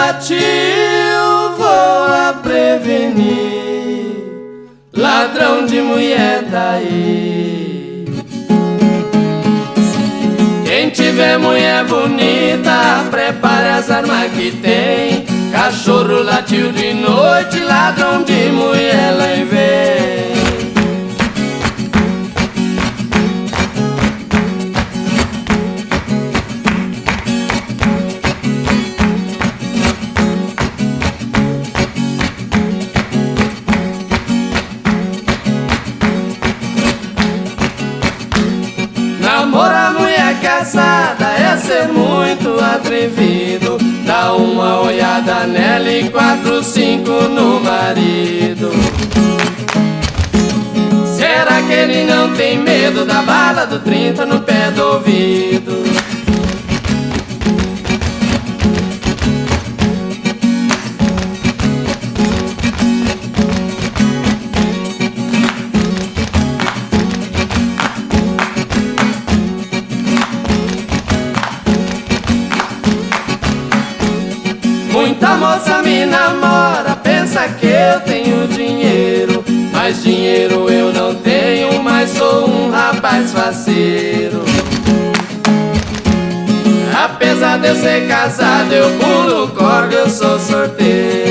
latiu, vou a prevenir. Ladrão de mulher tá aí. Quem tiver mulher bonita, prepare as armas que tem. Cachorro latiu de noite, ladrão de mulher lá vem. Namorar mulher casada é ser muito atrevido. Dá uma olhada nela e 4, 5 no marido. Será que ele não tem medo da bala do 30 no pé do ouvido? Muita moça me namora, pensa que eu tenho dinheiro. Mas dinheiro eu não tenho, mas sou um rapaz faceiro. Apesar de eu ser casado, eu pulo corda, eu sou sorteiro.